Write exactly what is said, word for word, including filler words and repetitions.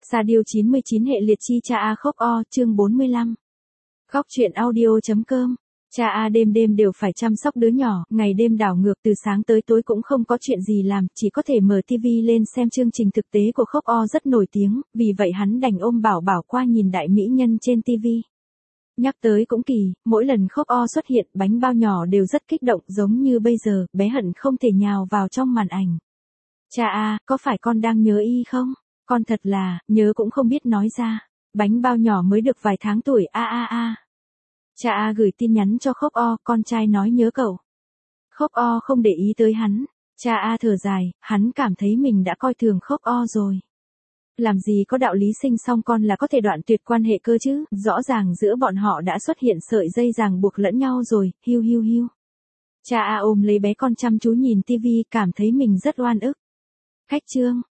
Sa Diêu chín mươi chín hệ liệt chi cha A khóc o, chương bốn mươi lăm. Khóc chuyện audio.com. Cha A đêm đêm đều phải chăm sóc đứa nhỏ, ngày đêm đảo ngược từ sáng tới tối cũng không có chuyện gì làm, chỉ có thể mở tivi lên xem chương trình thực tế của khóc o rất nổi tiếng, vì vậy hắn đành ôm Bảo Bảo qua nhìn đại mỹ nhân trên tivi. Nhắc tới cũng kỳ, mỗi lần khóc o xuất hiện, bánh bao nhỏ đều rất kích động, giống như bây giờ, bé hận không thể nhào vào trong màn ảnh. Cha A, có phải con đang nhớ y không? Con thật là, nhớ cũng không biết nói ra. Bánh bao nhỏ mới được vài tháng tuổi, a a a. Cha A gửi tin nhắn cho khóc o, con trai nói nhớ cậu. Khóc o không để ý tới hắn. Cha A thở dài, hắn cảm thấy mình đã coi thường khóc o rồi. Làm gì có đạo lý sinh xong con là có thể đoạn tuyệt quan hệ cơ chứ, rõ ràng giữa bọn họ đã xuất hiện sợi dây ràng buộc lẫn nhau rồi, hiu hiu hiu. Cha A ôm lấy bé con chăm chú nhìn tivi, cảm thấy mình rất oan ức. Khách trương.